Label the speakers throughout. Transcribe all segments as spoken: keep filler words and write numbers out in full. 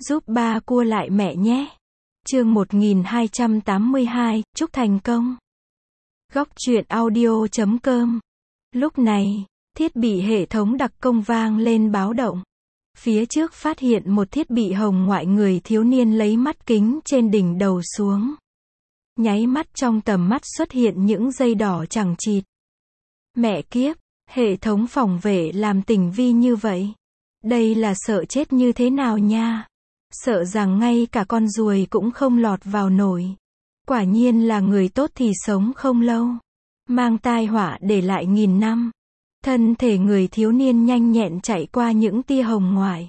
Speaker 1: Giúp ba cua lại mẹ nhé. Chương một nghìn hai trăm tám mươi hai, chúc thành công. Góc truyện audio chấm com. Lúc này, thiết bị hệ thống đặc công vang lên báo động. Phía trước phát hiện một thiết bị hồng ngoại, người thiếu niên lấy mắt kính trên đỉnh đầu xuống. Nháy mắt trong tầm mắt xuất hiện những dây đỏ chằng chịt. Mẹ kiếp, hệ thống phòng vệ làm tình vi như vậy. Đây là sợ chết như thế nào nha. Sợ rằng ngay cả con ruồi cũng không lọt vào nổi. Quả nhiên là người tốt thì sống không lâu, mang tai họa để lại nghìn năm. Thân thể người thiếu niên nhanh nhẹn chạy qua những tia hồng ngoại.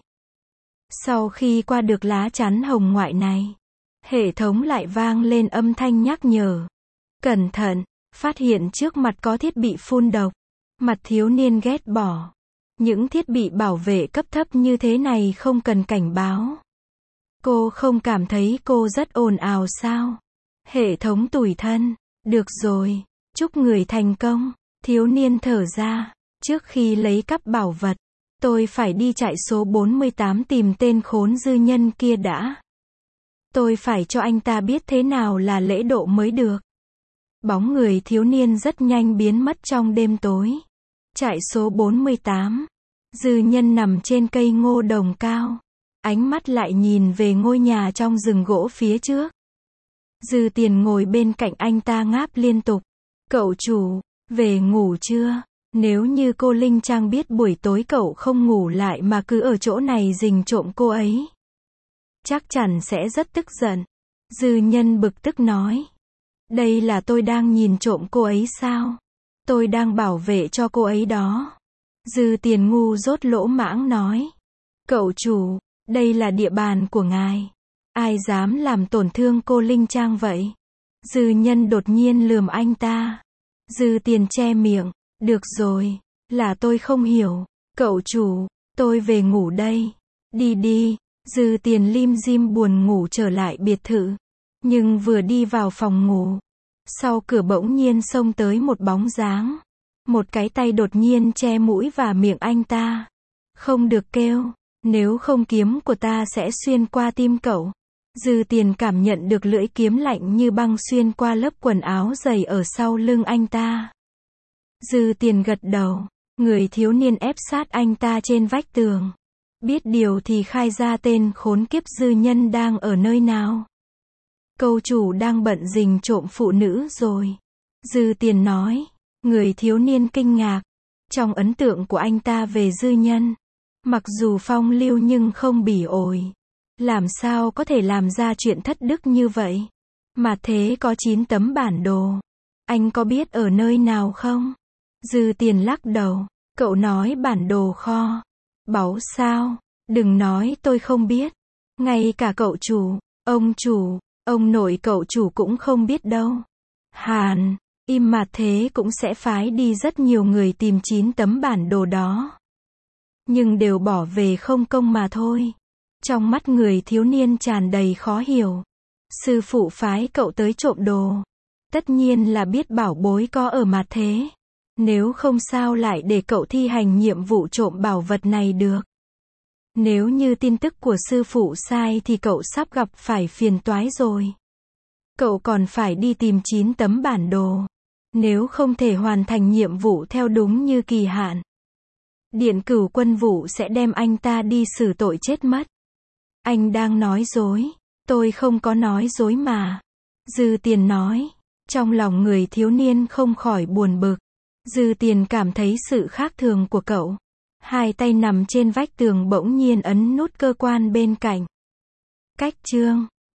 Speaker 1: Sau khi qua được lá chắn hồng ngoại này, hệ thống lại vang lên âm thanh nhắc nhở. Cẩn thận, phát hiện trước mặt có thiết bị phun độc. Mặt thiếu niên ghét bỏ. Những thiết bị bảo vệ cấp thấp như thế này không cần cảnh báo. Cô không cảm thấy cô rất ồn ào sao? Hệ thống tủi thân. Được rồi, chúc người thành công. Thiếu niên thở ra. Trước khi lấy cắp bảo vật, tôi phải đi trại số bốn mươi tám tìm tên khốn dư nhân kia đã. Tôi phải cho anh ta biết thế nào là lễ độ mới được. Bóng người thiếu niên rất nhanh biến mất trong đêm tối. Trại số bốn mươi tám. Dư nhân nằm trên cây ngô đồng cao. Ánh mắt lại nhìn về ngôi nhà trong rừng gỗ phía trước. Dư Tiền ngồi bên cạnh anh ta ngáp liên tục. Cậu chủ, về ngủ chưa? Nếu như cô Linh Trang biết buổi tối cậu không ngủ lại mà cứ ở chỗ này rình trộm cô ấy, chắc chắn sẽ rất tức giận. Dư nhân bực tức nói. Đây là tôi đang nhìn trộm cô ấy sao? Tôi đang bảo vệ cho cô ấy đó. Dư Tiền ngu dốt lỗ mãng nói. Cậu chủ, đây là địa bàn của ngài. Ai dám làm tổn thương cô Linh Trang vậy? Dư nhân đột nhiên lườm anh ta. Dư Tiền che miệng. Được rồi, là tôi không hiểu. Cậu chủ, tôi về ngủ đây. Đi đi. Dư Tiền lim dim buồn ngủ trở lại biệt thự. Nhưng vừa đi vào phòng ngủ, sau cửa bỗng nhiên xông tới một bóng dáng. Một cái tay đột nhiên che mũi và miệng anh ta. Không được kêu, nếu không kiếm của ta sẽ xuyên qua tim cậu. Dư Tiền cảm nhận được lưỡi kiếm lạnh như băng xuyên qua lớp quần áo dày ở sau lưng anh ta. Dư Tiền gật đầu. Người thiếu niên ép sát anh ta trên vách tường. Biết điều thì khai ra tên khốn kiếp dư nhân đang ở nơi nào. Câu chủ đang bận rình trộm phụ nữ rồi. Dư Tiền nói. Người thiếu niên kinh ngạc. Trong ấn tượng của anh ta về dư nhân, mặc dù phong lưu nhưng không bỉ ổi. Làm sao có thể làm ra chuyện thất đức như vậy? Mà thế có chín tấm bản đồ. Anh có biết ở nơi nào không? Dư Tiền lắc đầu. Cậu nói bản đồ kho báu sao? Đừng nói tôi không biết. Ngay cả cậu chủ, ông chủ, ông nội cậu chủ cũng không biết đâu. Hàn, im mà thế cũng sẽ phái đi rất nhiều người tìm chín tấm bản đồ đó. Nhưng đều bỏ về không công mà thôi. Trong mắt người thiếu niên tràn đầy khó hiểu. Sư phụ phái cậu tới trộm đồ. Tất nhiên là biết bảo bối có ở mà thế. Nếu không sao lại để cậu thi hành nhiệm vụ trộm bảo vật này được. Nếu như tin tức của sư phụ sai thì cậu sắp gặp phải phiền toái rồi. Cậu còn phải đi tìm chín tấm bản đồ. Nếu không thể hoàn thành nhiệm vụ theo đúng như kỳ hạn, Điện Cửu Quân Vụ sẽ đem anh ta đi xử tội chết mất. Anh đang nói dối. Tôi không có nói dối mà. Dư Tiền nói. Trong lòng người thiếu niên không khỏi buồn bực. Dư Tiền cảm thấy sự khác thường của cậu. Hai tay nằm trên vách tường bỗng nhiên ấn nút cơ quan bên cạnh. Cách chương.